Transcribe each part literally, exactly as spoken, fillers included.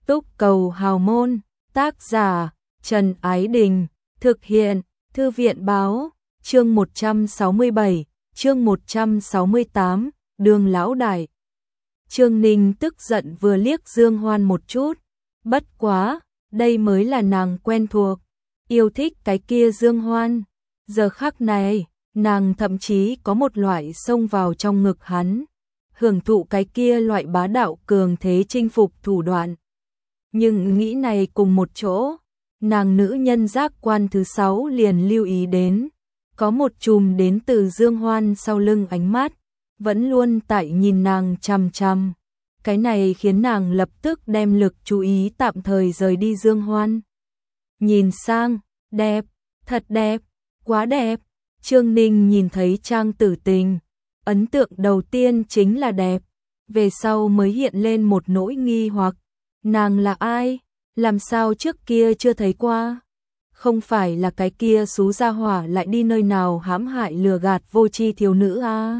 Túc Cầu Hào Môn, tác giả Trần Ái Đình, thực hiện Thư viện Báo, chương một trăm sáu mươi bảy, chương một trăm sáu mươi tám, Đường lão đại. Trương Ninh tức giận vừa liếc Dương Hoan một chút, bất quá, đây mới là nàng quen thuộc, yêu thích cái kia Dương Hoan. Giờ khắc này, nàng thậm chí có một loại xông vào trong ngực hắn, hưởng thụ cái kia loại bá đạo cường thế chinh phục thủ đoạn. Nhưng nghĩ này cùng một chỗ, nàng nữ nhân giác quan thứ sáu liền lưu ý đến, có một chùm đến từ Dương Hoan sau lưng ánh mắt, vẫn luôn tại nhìn nàng chằm chằm. Cái này khiến nàng lập tức đem lực chú ý tạm thời rời đi Dương Hoan. Nhìn sang, đẹp, thật đẹp, quá đẹp. Trương Ninh nhìn thấy Trang Tử Tình, ấn tượng đầu tiên chính là đẹp, về sau mới hiện lên một nỗi nghi hoặc, nàng là ai, làm sao trước kia chưa thấy qua, không phải là cái kia xú gia hỏa lại đi nơi nào hãm hại lừa gạt vô tri thiếu nữ à?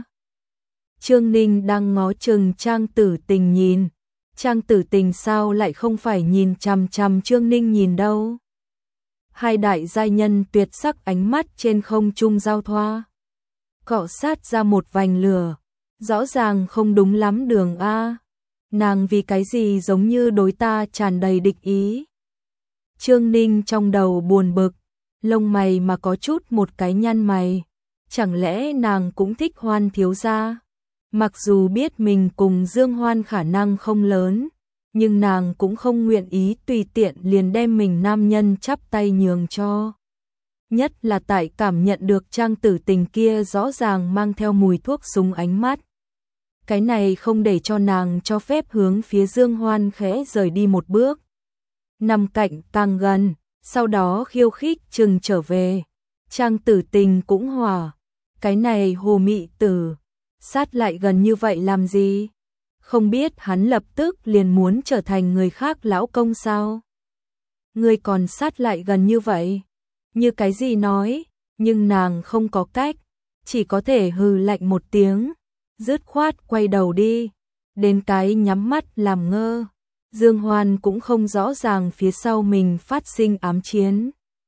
Trương Ninh đang ngó chừng Trang Tử Tình nhìn, Trang Tử Tình sao lại không phải nhìn chằm chằm Trương Ninh nhìn đâu. Hai đại giai nhân tuyệt sắc ánh mắt trên không trung giao thoa, cọ sát ra một vành lửa, rõ ràng không đúng lắm đường a. Nàng vì cái gì giống như đối ta tràn đầy địch ý. Trương Ninh trong đầu buồn bực, lông mày mà có chút một cái nhăn mày, chẳng lẽ nàng cũng thích Hoan thiếu gia? Mặc dù biết mình cùng Dương Hoan khả năng không lớn, nhưng nàng cũng không nguyện ý tùy tiện liền đem mình nam nhân chắp tay nhường cho. Nhất là tại cảm nhận được Trang Tử Tình kia rõ ràng mang theo mùi thuốc súng ánh mắt. Cái này không để cho nàng cho phép hướng phía Dương Hoan khẽ rời đi một bước. Nằm cạnh càng gần, sau đó khiêu khích chừng trở về. Trang Tử Tình cũng hỏa. Cái này hồ mị tử, sát lại gần như vậy làm gì? Không biết hắn lập tức liền muốn trở thành người khác lão công sao? Người còn sát lại gần như vậy? Như cái gì nói? Nhưng nàng không có cách, chỉ có thể hừ lạnh một tiếng, dứt khoát quay đầu đi, đến cái nhắm mắt làm ngơ. Dương Hoan cũng không rõ ràng phía sau mình phát sinh ám chiến.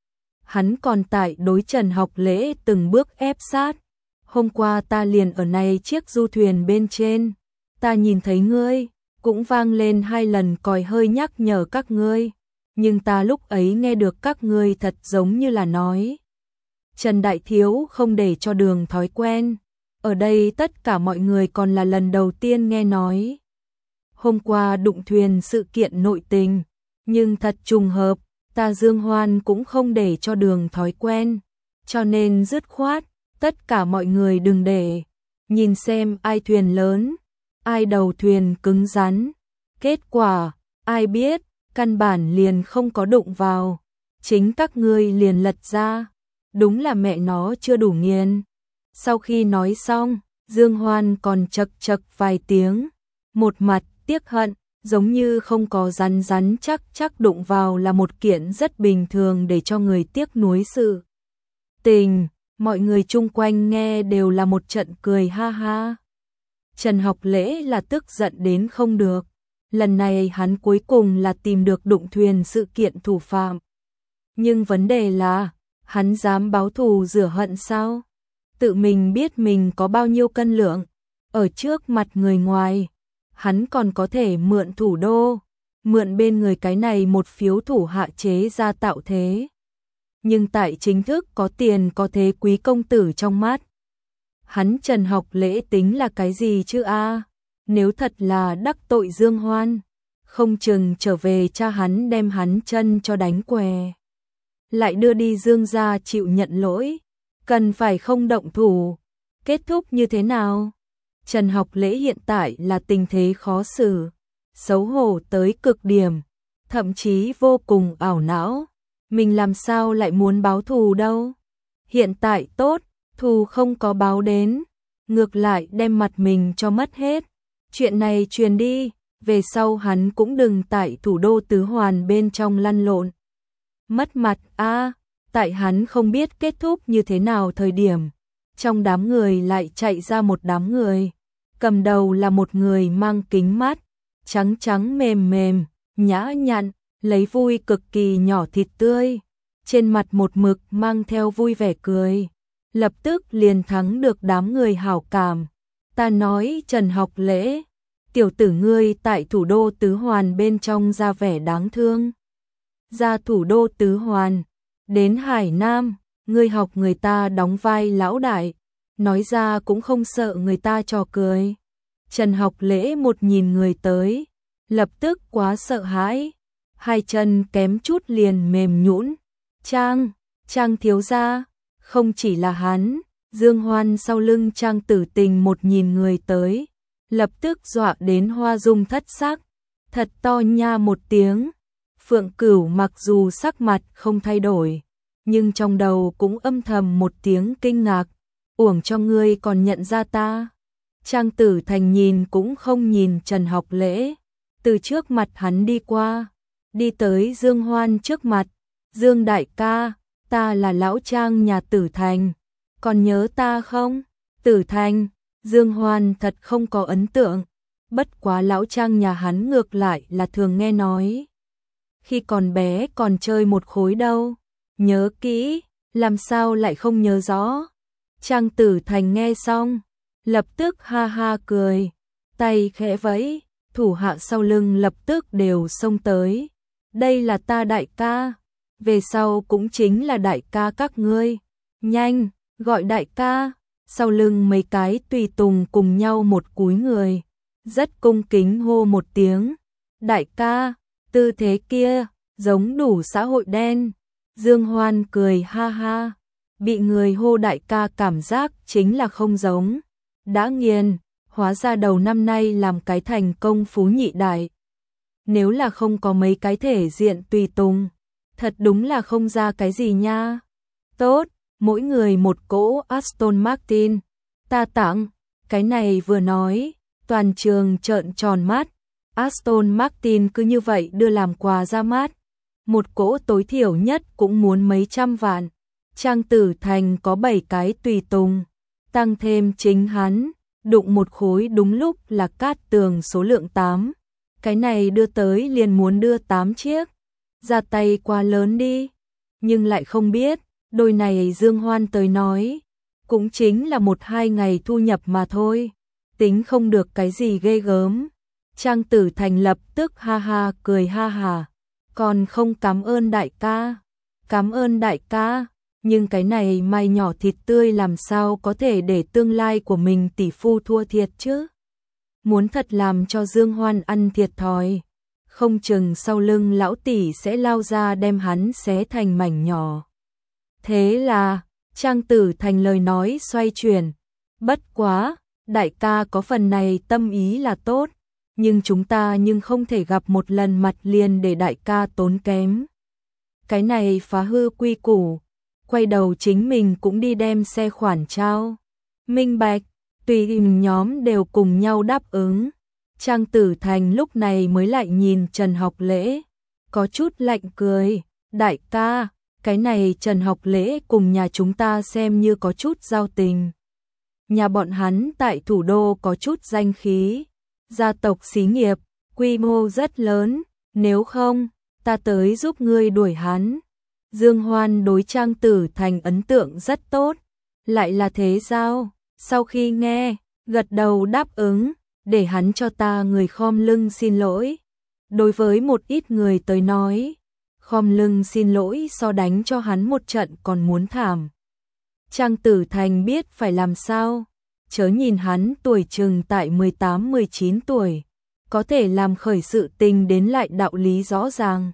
Hắn còn tại đối Trần Học Lễ từng bước ép sát. Hôm qua ta liền ở này chiếc du thuyền bên trên, ta nhìn thấy ngươi, cũng vang lên hai lần còi hơi nhắc nhở các ngươi, nhưng ta lúc ấy nghe được các ngươi thật giống như là nói. Trần Đại Thiếu không để cho đường thói quen, ở đây tất cả mọi người còn là lần đầu tiên nghe nói. Hôm qua đụng thuyền sự kiện nội tình, nhưng thật trùng hợp, ta Dương Hoan cũng không để cho đường thói quen, cho nên dứt khoát, tất cả mọi người đừng để, nhìn xem ai thuyền lớn, ai đầu thuyền cứng rắn. Kết quả, ai biết, căn bản liền không có đụng vào, chính các ngươi liền lật ra, đúng là mẹ nó chưa đủ nghiền. Sau khi nói xong, Dương Hoan còn chật chật vài tiếng, một mặt tiếc hận, giống như không có rắn rắn chắc chắc đụng vào là một kiện rất bình thường để cho người tiếc nuối sự tình. Mọi người chung quanh nghe đều là một trận cười ha ha. Trần Học Lễ là tức giận đến không được. Lần này hắn cuối cùng là tìm được đụng thuyền sự kiện thủ phạm. Nhưng vấn đề là, hắn dám báo thù rửa hận sao? Tự mình biết mình có bao nhiêu cân lượng. Ở trước mặt người ngoài, hắn còn có thể mượn thủ đô, mượn bên người cái này một phiếu thủ hạ chế ra tạo thế. Nhưng tại chính thức có tiền có thế quý công tử trong mắt, hắn Trần Học Lễ tính là cái gì chứ a? Nếu thật là đắc tội Dương Hoan, không chừng trở về cha hắn đem hắn chân cho đánh què, lại đưa đi Dương gia chịu nhận lỗi, cần phải không động thủ. Kết thúc như thế nào? Trần Học Lễ hiện tại là tình thế khó xử, xấu hổ tới cực điểm, thậm chí vô cùng ảo não. Mình làm sao lại muốn báo thù đâu? Hiện tại tốt, thù không có báo đến, ngược lại đem mặt mình cho mất hết. Chuyện này truyền đi, về sau hắn cũng đừng tại thủ đô tứ hoàn bên trong lăn lộn. Mất mặt a, à, tại hắn không biết kết thúc như thế nào thời điểm, trong đám người lại chạy ra một đám người. Cầm đầu là một người mang kính mắt, trắng trắng mềm mềm, nhã nhặn, lấy vui cực kỳ nhỏ thịt tươi, trên mặt một mực mang theo vui vẻ cười, lập tức liền thắng được đám người hảo cảm. Ta nói Trần Học Lễ, tiểu tử ngươi tại thủ đô Tứ Hoàn bên trong ra vẻ đáng thương. Ra thủ đô Tứ Hoàn, đến Hải Nam, ngươi học người ta đóng vai lão đại, nói ra cũng không sợ người ta trò cười. Trần Học Lễ một nhìn người tới, lập tức quá sợ hãi, hai chân kém chút liền mềm nhũn. Trang, Trang thiếu gia, không chỉ là hắn, Dương Hoan sau lưng Trang Tử Tình một nhìn người tới, lập tức dọa đến hoa dung thất sắc, thật to nha một tiếng. Phượng Cửu mặc dù sắc mặt không thay đổi, nhưng trong đầu cũng âm thầm một tiếng kinh ngạc, uổng cho ngươi còn nhận ra ta. Trang Tử Thành nhìn cũng không nhìn Trần Học Lễ, từ trước mặt hắn đi qua, đi tới Dương Hoan trước mặt. Dương đại ca, ta là lão Trang nhà Tử Thành, còn nhớ ta không? Tử Thành, Dương Hoan thật không có ấn tượng, bất quá lão Trang nhà hắn ngược lại là thường nghe nói. Khi còn bé còn chơi một khối đâu, nhớ kỹ, làm sao lại không nhớ rõ. Trang Tử Thành nghe xong, lập tức ha ha cười, tay khẽ vẫy, thủ hạ sau lưng lập tức đều xông tới. Đây là ta đại ca, về sau cũng chính là đại ca các ngươi, nhanh, gọi đại ca. Sau lưng mấy cái tùy tùng cùng nhau một cúi người, rất cung kính hô một tiếng, đại ca, tư thế kia, giống đủ xã hội đen. Dương Hoan cười ha ha, bị người hô đại ca cảm giác chính là không giống, đã nghiền, hóa ra đầu năm nay làm cái thành công phú nhị đại. Nếu là không có mấy cái thể diện tùy tùng, thật đúng là không ra cái gì nha. Tốt, mỗi người một cỗ Aston Martin, ta tặng. Cái này vừa nói, toàn trường trợn tròn mắt, Aston Martin cứ như vậy đưa làm quà ra mắt. Một cỗ tối thiểu nhất cũng muốn mấy trăm vạn. Trang Tử Thành có bảy cái tùy tùng, tăng thêm chính hắn, đụng một khối đúng lúc là Cát Tường số lượng tám. Cái này đưa tới liền muốn đưa tám chiếc, ra tay quá lớn đi. Nhưng lại không biết, đôi này Dương Hoan tới nói, cũng chính là một hai ngày thu nhập mà thôi, tính không được cái gì ghê gớm. Trang Tử Thành lập tức ha ha cười ha hà, còn không cảm ơn đại ca, cảm ơn đại ca, nhưng cái này mai nhỏ thịt tươi làm sao có thể để tương lai của mình tỷ phu thua thiệt chứ. Muốn thật làm cho Dương Hoan ăn thiệt thòi, không chừng sau lưng lão tỷ sẽ lao ra đem hắn xé thành mảnh nhỏ. Thế là, Trang Tử Thành lời nói xoay chuyển, bất quá, đại ca có phần này tâm ý là tốt, nhưng chúng ta nhưng không thể gặp một lần mặt liền để đại ca tốn kém. Cái này phá hư quy củ, quay đầu chính mình cũng đi đem xe khoản trao. Minh bạch, tùy im nhóm đều cùng nhau đáp ứng. Trang Tử Thành lúc này mới lại nhìn Trần Học Lễ, có chút lạnh cười, đại ca, cái này Trần Học Lễ cùng nhà chúng ta xem như có chút giao tình. Nhà bọn hắn tại thủ đô có chút danh khí, gia tộc xí nghiệp, quy mô rất lớn, nếu không, ta tới giúp ngươi đuổi hắn. Dương Hoan đối Trang Tử Thành ấn tượng rất tốt, lại là thế sao? Sau khi nghe, gật đầu đáp ứng, để hắn cho ta người khom lưng xin lỗi. Đối với một ít người tới nói, khom lưng xin lỗi so đánh cho hắn một trận còn muốn thảm. Trang Tử Thành biết phải làm sao, chớ nhìn hắn tuổi chừng tại mười tám mười chín tuổi, có thể làm khởi sự tình đến lại đạo lý rõ ràng.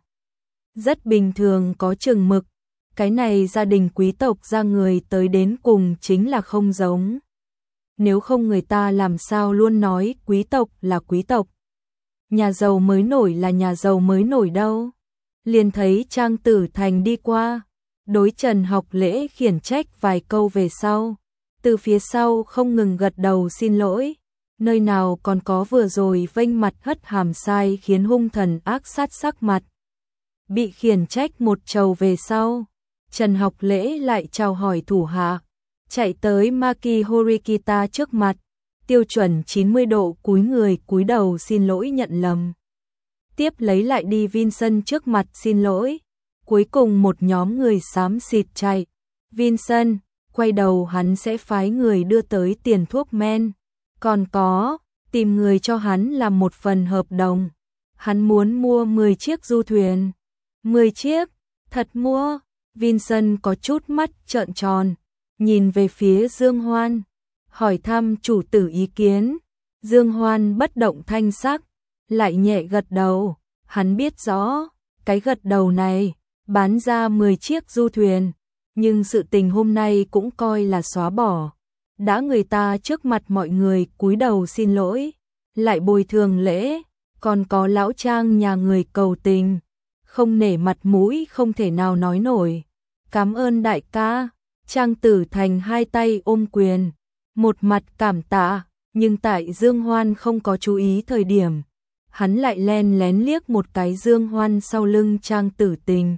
Rất bình thường có chừng mực, cái này gia đình quý tộc ra người tới đến cùng chính là không giống. Nếu không người ta làm sao luôn nói quý tộc là quý tộc, nhà giàu mới nổi là nhà giàu mới nổi đâu. Liền thấy Trang Tử Thành đi qua, đối Trần Học Lễ khiển trách vài câu về sau, từ phía sau không ngừng gật đầu xin lỗi, nơi nào còn có vừa rồi vênh mặt hất hàm sai khiến hung thần ác sát sắc mặt. Bị khiển trách một trầu về sau, Trần Học Lễ lại chào hỏi thủ hạ, chạy tới Maki Horikita trước mặt, tiêu chuẩn chín mươi độ cúi người cúi đầu xin lỗi nhận lầm. tiếp lấy lại đi Vincent trước mặt xin lỗi. Cuối cùng một nhóm người xám xịt chạy. Vincent, quay đầu hắn sẽ phái người đưa tới tiền thuốc men. Còn có, tìm người cho hắn làm một phần hợp đồng. Hắn muốn mua mười chiếc du thuyền. mười chiếc? Thật mua? Vincent có chút mắt trợn tròn, nhìn về phía Dương Hoan, hỏi thăm chủ tử ý kiến. Dương Hoan bất động thanh sắc, lại nhẹ gật đầu. Hắn biết rõ, cái gật đầu này, bán ra mười chiếc du thuyền, nhưng sự tình hôm nay cũng coi là xóa bỏ. Đã người ta trước mặt mọi người cúi đầu xin lỗi, lại bồi thường lễ, còn có lão Trang nhà người cầu tình, không nể mặt mũi không thể nào nói nổi. Cảm ơn đại ca. Trang Tử Thành hai tay ôm quyền, một mặt cảm tạ, nhưng tại Dương Hoan không có chú ý thời điểm, hắn lại len lén liếc một cái Dương Hoan sau lưng Trang Tử Tình.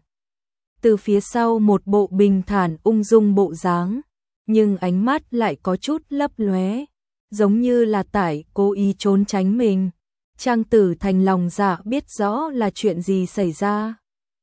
Từ phía sau một bộ bình thản ung dung bộ dáng, nhưng ánh mắt lại có chút lấp lóe, giống như là tại cố ý trốn tránh mình. Trang Tử Thành lòng dạ biết rõ là chuyện gì xảy ra,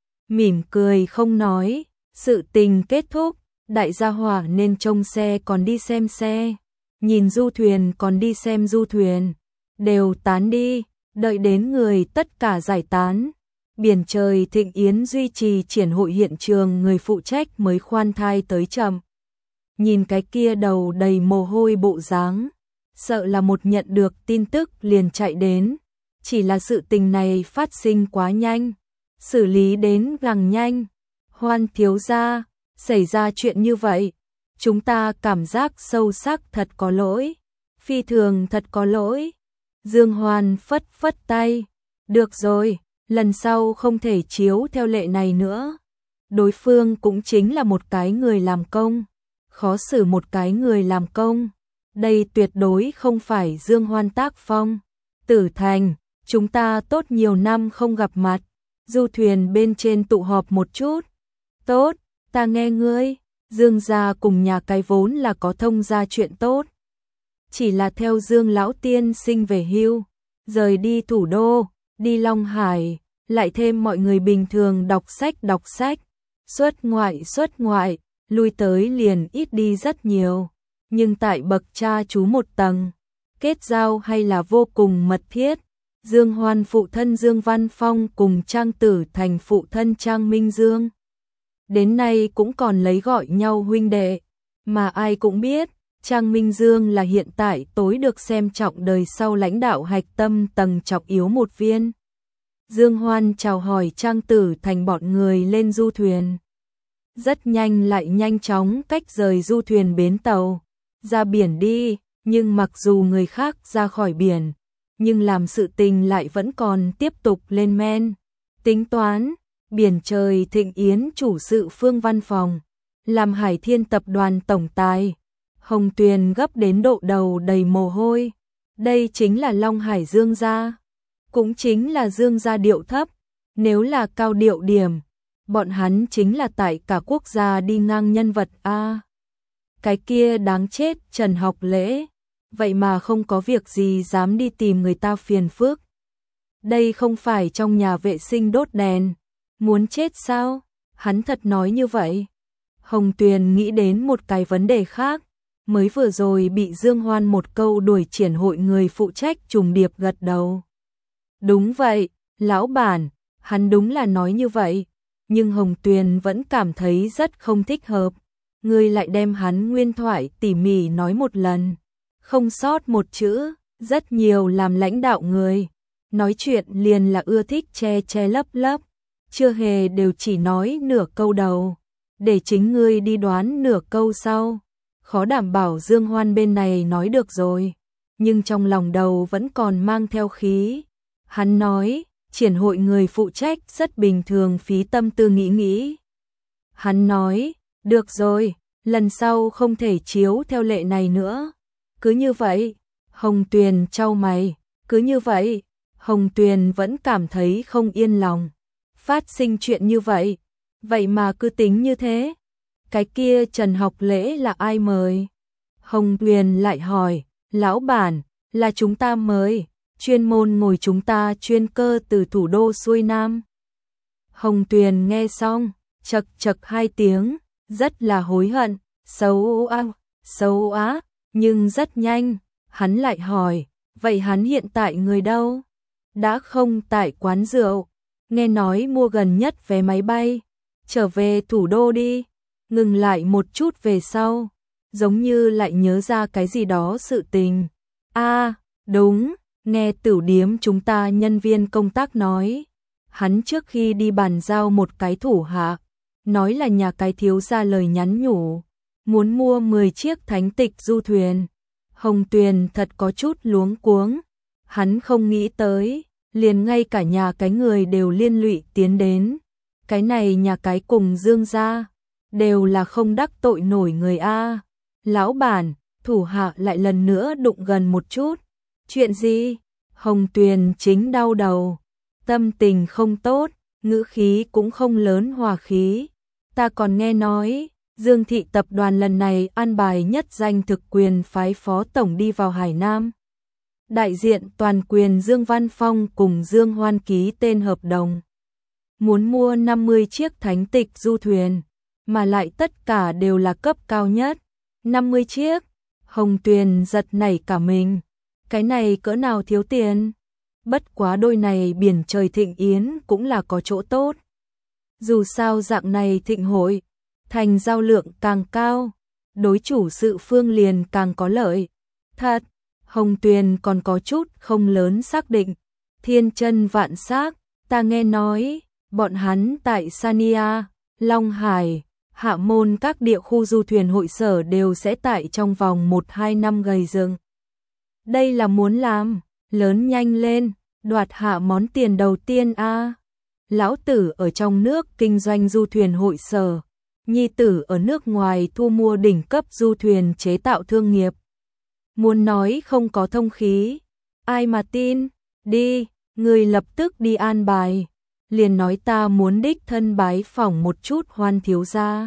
mỉm cười không nói. Sự tình kết thúc, đại gia hỏa nên trông xe còn đi xem xe, nhìn du thuyền còn đi xem du thuyền, đều tán đi, đợi đến người tất cả giải tán. Biển Trời Thịnh Yến duy trì triển hội hiện trường người phụ trách mới khoan thai tới chậm. Nhìn cái kia đầu đầy mồ hôi bộ dáng, sợ là một nhận được tin tức liền chạy đến, chỉ là sự tình này phát sinh quá nhanh, xử lý đến càng nhanh. Hoan thiếu gia, xảy ra chuyện như vậy, chúng ta cảm giác sâu sắc thật có lỗi, phi thường thật có lỗi. Dương Hoan phất phất tay, được rồi, lần sau không thể chiếu theo lệ này nữa. Đối phương cũng chính là một cái người làm công, khó xử một cái người làm công, đây tuyệt đối không phải Dương Hoan tác phong. Tử Thành, chúng ta tốt nhiều năm không gặp mặt, du thuyền bên trên tụ họp một chút. Tốt, ta nghe ngươi. Dương gia cùng nhà cái vốn là có thông gia chuyện tốt, chỉ là theo Dương lão tiên sinh về hưu, rời đi thủ đô, đi Long Hải, lại thêm mọi người bình thường đọc sách đọc sách, xuất ngoại xuất ngoại, lui tới liền ít đi rất nhiều, nhưng tại bậc cha chú một tầng, kết giao hay là vô cùng mật thiết. Dương Hoan phụ thân Dương Văn Phong cùng Trang Tử Thành phụ thân Trang Minh Dương, đến nay cũng còn lấy gọi nhau huynh đệ, mà ai cũng biết, Trang Minh Dương là hiện tại tối được xem trọng đời sau lãnh đạo hạch tâm tầng trọng yếu một viên. Dương Hoan chào hỏi Trang Tử Thành bọn người lên du thuyền. Rất nhanh lại nhanh chóng cách rời du thuyền bến tàu, ra biển đi, nhưng mặc dù người khác ra khỏi biển, nhưng làm sự tình lại vẫn còn tiếp tục lên men. Tính toán, Biển Trời Thịnh Yến chủ sự Phương Văn Phòng, làm Hải Thiên tập đoàn tổng tài, Hồng Tuyền gấp đến độ đầu đầy mồ hôi. Đây chính là Long Hải Dương gia, cũng chính là Dương gia điệu thấp, nếu là cao điệu điểm, bọn hắn chính là tại cả quốc gia đi ngang nhân vật a. Cái kia đáng chết Trần Học Lễ, vậy mà không có việc gì dám đi tìm người ta phiền phức. Đây không phải trong nhà vệ sinh đốt đèn, muốn chết sao? Hắn thật nói như vậy. Hồng Tuyền nghĩ đến một cái vấn đề khác, mới vừa rồi bị Dương Hoan một câu đuổi triển hội người phụ trách trùng điệp gật đầu. Đúng vậy, lão bản, hắn đúng là nói như vậy, nhưng Hồng Tuyền vẫn cảm thấy rất không thích hợp. Ngươi lại đem hắn nguyên thoại tỉ mỉ nói một lần, không sót một chữ. Rất nhiều làm lãnh đạo người, nói chuyện liền là ưa thích che che lấp lấp, chưa hề đều chỉ nói nửa câu đầu, để chính ngươi đi đoán nửa câu sau. Khó đảm bảo Dương Hoan bên này nói được rồi, nhưng trong lòng đầu vẫn còn mang theo khí. Hắn nói, triển hội người phụ trách rất bình thường phí tâm tư nghĩ nghĩ. Hắn nói, được rồi, lần sau không thể chiếu theo lệ này nữa. Cứ như vậy, Hồng Tuyền chau mày, cứ như vậy, Hồng Tuyền vẫn cảm thấy không yên lòng. Phát sinh chuyện như vậy, vậy mà cứ tính như thế. Cái kia Trần Học Lễ là ai mời? Hồng Tuyền lại hỏi, lão bản, là chúng ta mời. chuyên môn ngồi chúng ta chuyên cơ từ thủ đô xuôi Nam. Hồng Tuyền nghe xong, chật chật hai tiếng, rất là hối hận, xấu á, xấu á, nhưng rất nhanh, hắn lại hỏi, vậy hắn hiện tại người đâu? Đã không tại quán rượu, nghe nói mua gần nhất vé máy bay, trở về thủ đô đi, ngừng lại một chút về sau, giống như lại nhớ ra cái gì đó sự tình. A, đúng, nghe Tửu điếm chúng ta nhân viên công tác nói, hắn trước khi đi bàn giao một cái thủ hạ, nói là nhà cái thiếu gia lời nhắn nhủ, muốn mua mười chiếc thánh tịch du thuyền. Hồng Tuyền thật có chút luống cuống, hắn không nghĩ tới, liền ngay cả nhà cái người đều liên lụy tiến đến. Cái này nhà cái cùng Dương gia, đều là không đắc tội nổi người A. Lão bản, thủ hạ lại lần nữa đụng gần một chút. Chuyện gì? Hồng Tuyền chính đau đầu, tâm tình không tốt, ngữ khí cũng không lớn hòa khí. Ta còn nghe nói, Dương thị tập đoàn lần này an bài nhất danh thực quyền phái phó tổng đi vào Hải Nam. Đại diện toàn quyền Dương Văn Phong cùng Dương Hoan ký tên hợp đồng. Muốn mua năm mươi chiếc thánh tịch du thuyền, mà lại tất cả đều là cấp cao nhất. năm mươi chiếc, Hồng Tuyền giật nảy cả mình. Cái này cỡ nào thiếu tiền? Bất quá đôi này biển trời thịnh yến cũng là có chỗ tốt. Dù sao dạng này thịnh hội, thành giao lượng càng cao, đối chủ sự phương liền càng có lợi. Thật, Hồng Tuyền còn có chút không lớn xác định. Thiên chân vạn xác, ta nghe nói, bọn hắn tại Sania, Long Hải, Hạ Môn các địa khu du thuyền hội sở đều sẽ tại trong vòng một hai năm gầy dựng. Đây là muốn làm, lớn nhanh lên, đoạt hạ món tiền đầu tiên a. Lão tử ở trong nước kinh doanh du thuyền hội sở, nhi tử ở nước ngoài thu mua đỉnh cấp du thuyền chế tạo thương nghiệp. Muốn nói không có thông khí, ai mà tin, đi, người lập tức đi an bài, liền nói ta muốn đích thân bái phỏng một chút Hoan thiếu gia.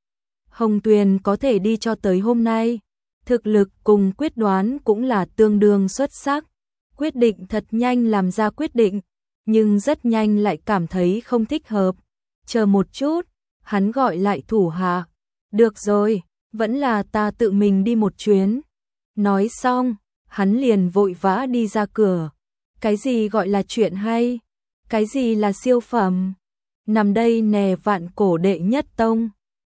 Hồng Tuyền có thể đi cho tới hôm nay, thực lực cùng quyết đoán cũng là tương đương xuất sắc, quyết định thật nhanh làm ra quyết định, nhưng rất nhanh lại cảm thấy không thích hợp. Chờ một chút, hắn gọi lại thủ hạ, được rồi, vẫn là ta tự mình đi một chuyến. Nói xong, hắn liền vội vã đi ra cửa. Cái gì gọi là chuyện hay? Cái gì là siêu phẩm? Nằm đây nè vạn cổ đệ nhất tông.